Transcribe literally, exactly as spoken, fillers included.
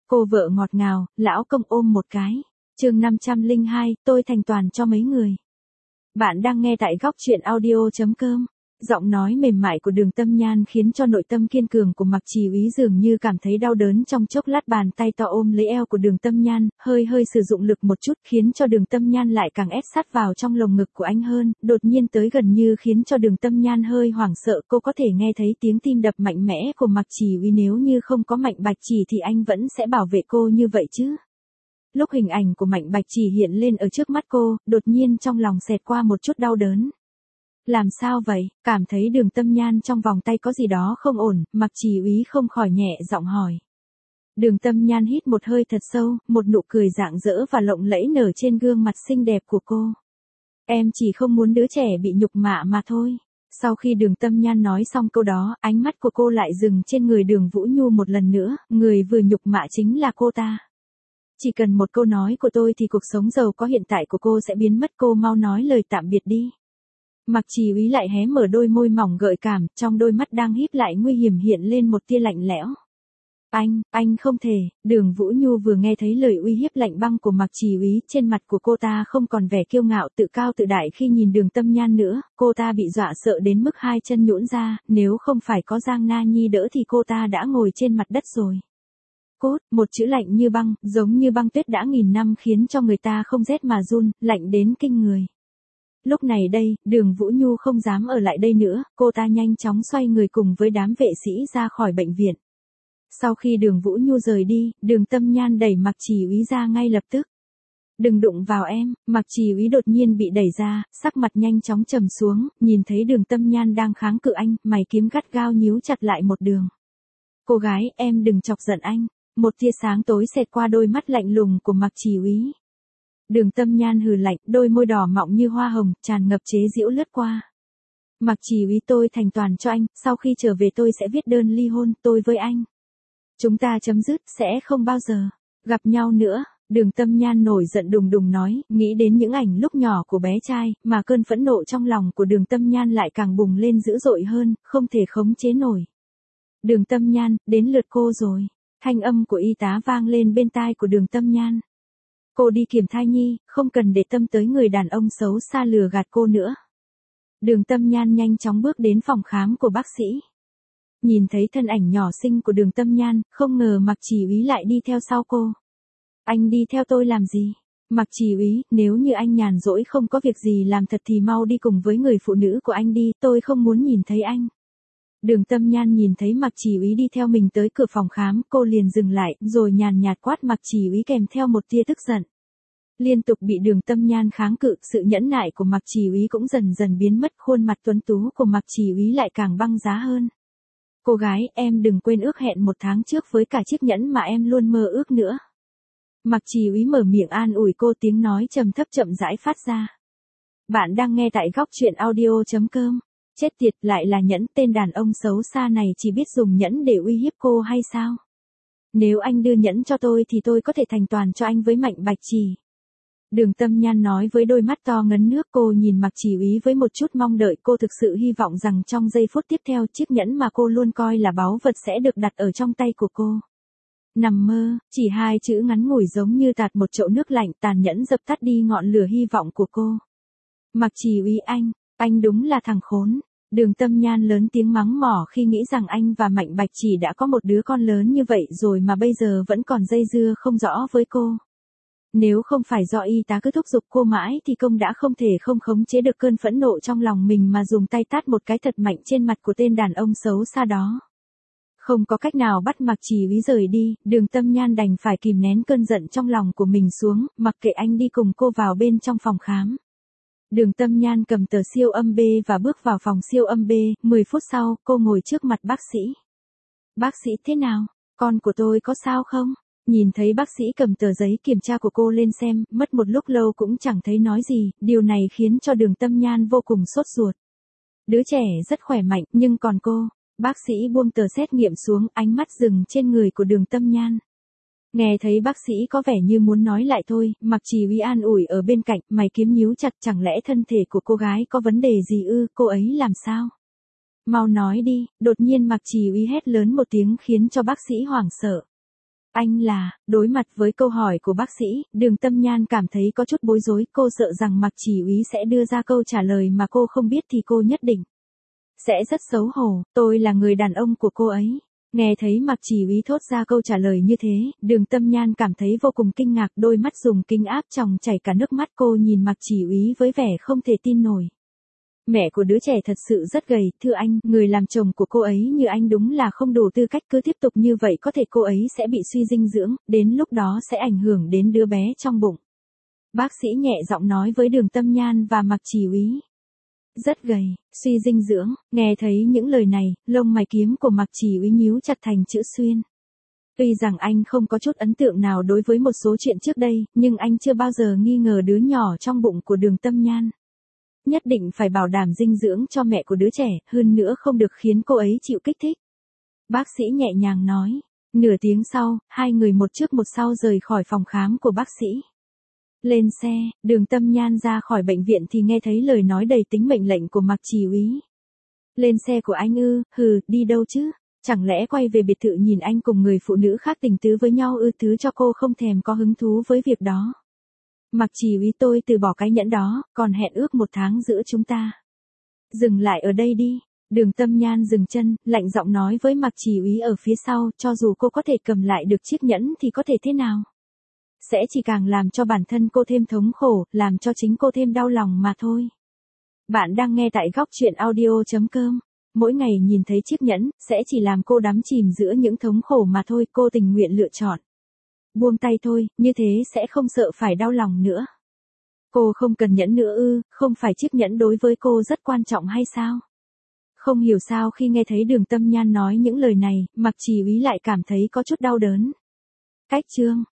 Cô vợ ngọt ngào, lão công ôm một cái. Chương năm trăm lẻ hai, tôi thành toàn cho mấy người. Bạn đang nghe tại góc truyện audio chấm com. Giọng nói mềm mại của Đường Tâm Nhan khiến cho nội tâm kiên cường của Mạc Chỉ Úy dường như cảm thấy đau đớn trong chốc lát, bàn tay to ôm lấy eo của Đường Tâm Nhan, hơi hơi sử dụng lực một chút khiến cho Đường Tâm Nhan lại càng ép sát vào trong lồng ngực của anh hơn, đột nhiên tới gần như khiến cho Đường Tâm Nhan hơi hoảng sợ. Cô có thể nghe thấy tiếng tim đập mạnh mẽ của Mạc Chỉ Úy, nếu như không có Mạnh Bạch Chỉ thì anh vẫn sẽ bảo vệ cô như vậy chứ. Lúc hình ảnh của Mạnh Bạch Chỉ hiện lên ở trước mắt cô, đột nhiên trong lòng xẹt qua một chút đau đớn. Làm sao vậy? Cảm thấy Đường Tâm Nhan trong vòng tay có gì đó không ổn, Mạc Chỉ Úy không khỏi nhẹ giọng hỏi. Đường Tâm Nhan hít một hơi thật sâu, một nụ cười rạng rỡ và lộng lẫy nở trên gương mặt xinh đẹp của cô. Em chỉ không muốn đứa trẻ bị nhục mạ mà thôi. Sau khi Đường Tâm Nhan nói xong câu đó, ánh mắt của cô lại dừng trên người Đường Vũ Nhu một lần nữa, người vừa nhục mạ chính là cô ta. Chỉ cần một câu nói của tôi thì cuộc sống giàu có hiện tại của cô sẽ biến mất, cô mau nói lời tạm biệt đi. Mạc Chỉ Úy lại hé mở đôi môi mỏng gợi cảm, trong đôi mắt đang híp lại nguy hiểm hiện lên một tia lạnh lẽo. Anh, anh không thể. Đường Vũ Nhu vừa nghe thấy lời uy hiếp lạnh băng của Mạc Chỉ Úy, trên mặt của cô ta không còn vẻ kiêu ngạo tự cao tự đại khi nhìn Đường Tâm Nhan nữa, cô ta bị dọa sợ đến mức hai chân nhũn ra, nếu không phải có Giang Na Nhi đỡ thì cô ta đã ngồi trên mặt đất rồi. Cốt, một chữ lạnh như băng, giống như băng tuyết đã nghìn năm khiến cho người ta không rét mà run, lạnh đến kinh người. Lúc này đây, Đường Vũ Nhu không dám ở lại đây nữa, cô ta nhanh chóng xoay người cùng với đám vệ sĩ ra khỏi bệnh viện. Sau khi Đường Vũ Nhu rời đi, Đường Tâm Nhan đẩy Mạc Chỉ Úy ra ngay lập tức. Đừng đụng vào em. Mạc Chỉ Úy đột nhiên bị đẩy ra, sắc mặt nhanh chóng trầm xuống, nhìn thấy Đường Tâm Nhan đang kháng cự anh, mày kiếm gắt gao nhíu chặt lại một đường. Cô gái, em đừng chọc giận anh. Một tia sáng tối xẹt qua đôi mắt lạnh lùng của Mạc Chỉ Úy. Đường Tâm Nhan hừ lạnh, đôi môi đỏ mọng như hoa hồng, tràn ngập chế giễu lướt qua. Mạc Chỉ Úy, tôi thành toàn cho anh, sau khi trở về tôi sẽ viết đơn ly hôn, tôi với anh. Chúng ta chấm dứt, sẽ không bao giờ gặp nhau nữa. Đường Tâm Nhan nổi giận đùng đùng nói, nghĩ đến những ảnh lúc nhỏ của bé trai, mà cơn phẫn nộ trong lòng của Đường Tâm Nhan lại càng bùng lên dữ dội hơn, không thể khống chế nổi. Đường Tâm Nhan, đến lượt cô rồi. Thanh âm của y tá vang lên bên tai của Đường Tâm Nhan. Cô đi kiểm thai nhi, không cần để tâm tới người đàn ông xấu xa lừa gạt cô nữa. Đường Tâm Nhan nhanh chóng bước đến phòng khám của bác sĩ. Nhìn thấy thân ảnh nhỏ xinh của Đường Tâm Nhan, không ngờ Mạc Chỉ Úy lại đi theo sau cô. Anh đi theo tôi làm gì? Mạc Chỉ Úy, nếu như anh nhàn rỗi không có việc gì làm thật thì mau đi cùng với người phụ nữ của anh đi, tôi không muốn nhìn thấy anh. Đường Tâm Nhan nhìn thấy Mạc Chỉ Úy đi theo mình tới cửa phòng khám, cô liền dừng lại, rồi nhàn nhạt quát Mạc Chỉ Úy kèm theo một tia tức giận. Liên tục bị Đường Tâm Nhan kháng cự, sự nhẫn nại của Mạc Chỉ Úy cũng dần dần biến mất, khuôn mặt tuấn tú của Mạc Chỉ Úy lại càng băng giá hơn. Cô gái, em đừng quên ước hẹn một tháng trước với cả chiếc nhẫn mà em luôn mơ ước nữa. Mạc Chỉ Úy mở miệng an ủi cô, tiếng nói trầm thấp chậm rãi phát ra. Bạn đang nghe tại góc truyện audio chấm com. Chết tiệt, lại là nhẫn, tên đàn ông xấu xa này chỉ biết dùng nhẫn để uy hiếp cô hay sao? Nếu anh đưa nhẫn cho tôi thì tôi có thể thành toàn cho anh với Mạnh Bạch Chỉ. Đường Tâm Nhan nói với đôi mắt to ngấn nước, cô nhìn Mạc Chỉ Úy với một chút mong đợi, cô thực sự hy vọng rằng trong giây phút tiếp theo chiếc nhẫn mà cô luôn coi là báu vật sẽ được đặt ở trong tay của cô. Nằm mơ, chỉ hai chữ ngắn ngủi giống như tạt một chậu nước lạnh, tàn nhẫn dập tắt đi ngọn lửa hy vọng của cô. Mạc Chỉ Úy, anh, anh đúng là thằng khốn. Đường Tâm Nhan lớn tiếng mắng mỏ khi nghĩ rằng anh và Mạnh Bạch Chỉ đã có một đứa con lớn như vậy rồi mà bây giờ vẫn còn dây dưa không rõ với cô. Nếu không phải do y tá cứ thúc giục cô mãi thì công đã không thể không khống chế được cơn phẫn nộ trong lòng mình mà dùng tay tát một cái thật mạnh trên mặt của tên đàn ông xấu xa đó. Không có cách nào bắt Mạc Chỉ Úy rời đi, Đường Tâm Nhan đành phải kìm nén cơn giận trong lòng của mình xuống, mặc kệ anh đi cùng cô vào bên trong phòng khám. Đường Tâm Nhan cầm tờ siêu âm B và bước vào phòng siêu âm B, mười phút sau, cô ngồi trước mặt bác sĩ. Bác sĩ, thế nào? Con của tôi có sao không? Nhìn thấy bác sĩ cầm tờ giấy kiểm tra của cô lên xem, mất một lúc lâu cũng chẳng thấy nói gì, điều này khiến cho Đường Tâm Nhan vô cùng sốt ruột. Đứa trẻ rất khỏe mạnh, nhưng còn cô? Bác sĩ buông tờ xét nghiệm xuống, ánh mắt dừng trên người của Đường Tâm Nhan. Nghe thấy bác sĩ có vẻ như muốn nói lại thôi, Mạc Chỉ Úy an ủi ở bên cạnh, mày kiếm nhíu chặt, chẳng lẽ thân thể của cô gái có vấn đề gì ư, cô ấy làm sao? Mau nói đi. Đột nhiên Mạc Chỉ Úy hét lớn một tiếng khiến cho bác sĩ hoảng sợ. Anh là, đối mặt với câu hỏi của bác sĩ, Đường Tâm Nhan cảm thấy có chút bối rối, cô sợ rằng Mạc Chỉ Úy sẽ đưa ra câu trả lời mà cô không biết thì cô nhất định sẽ rất xấu hổ, tôi là người đàn ông của cô ấy. Nghe thấy Mạc Chỉ Úy thốt ra câu trả lời như thế, Đường Tâm Nhan cảm thấy vô cùng kinh ngạc, đôi mắt dùng kính áp tròng chảy cả nước mắt, cô nhìn Mạc Chỉ Úy với vẻ không thể tin nổi. Mẹ của đứa trẻ thật sự rất gầy, thưa anh, người làm chồng của cô ấy như anh đúng là không đủ tư cách, cứ tiếp tục như vậy có thể cô ấy sẽ bị suy dinh dưỡng, đến lúc đó sẽ ảnh hưởng đến đứa bé trong bụng. Bác sĩ nhẹ giọng nói với Đường Tâm Nhan và Mạc Chỉ Úy. Rất gầy, suy dinh dưỡng, nghe thấy những lời này, lông mày kiếm của Mạc Chỉ Úy nhíu chặt thành chữ xuyên. Tuy rằng anh không có chút ấn tượng nào đối với một số chuyện trước đây, nhưng anh chưa bao giờ nghi ngờ đứa nhỏ trong bụng của Đường Tâm Nhan. Nhất định phải bảo đảm dinh dưỡng cho mẹ của đứa trẻ, hơn nữa không được khiến cô ấy chịu kích thích. Bác sĩ nhẹ nhàng nói. Nửa tiếng sau, hai người một trước một sau rời khỏi phòng khám của bác sĩ. Lên xe, Đường Tâm Nhan ra khỏi bệnh viện thì nghe thấy lời nói đầy tính mệnh lệnh của Mạc Chỉ Úy. Lên xe của anh ư, hừ, đi đâu chứ? Chẳng lẽ quay về biệt thự nhìn anh cùng người phụ nữ khác tình tứ với nhau ư? Thứ cho cô không thèm có hứng thú với việc đó. Mạc Chỉ Úy, tôi từ bỏ cái nhẫn đó, còn hẹn ước một tháng giữa chúng ta. Dừng lại ở đây đi. Đường Tâm Nhan dừng chân, lạnh giọng nói với Mạc Chỉ Úy ở phía sau, cho dù cô có thể cầm lại được chiếc nhẫn thì có thể thế nào? Sẽ chỉ càng làm cho bản thân cô thêm thống khổ, làm cho chính cô thêm đau lòng mà thôi. Bạn đang nghe tại góc truyện audio chấm com. Mỗi ngày nhìn thấy chiếc nhẫn, sẽ chỉ làm cô đắm chìm giữa những thống khổ mà thôi, cô tình nguyện lựa chọn buông tay thôi, như thế sẽ không sợ phải đau lòng nữa. Cô không cần nhẫn nữa ư, không phải chiếc nhẫn đối với cô rất quan trọng hay sao? Không hiểu sao khi nghe thấy Đường Tâm Nhan nói những lời này, Mạc Chỉ Úy lại cảm thấy có chút đau đớn. Cách chương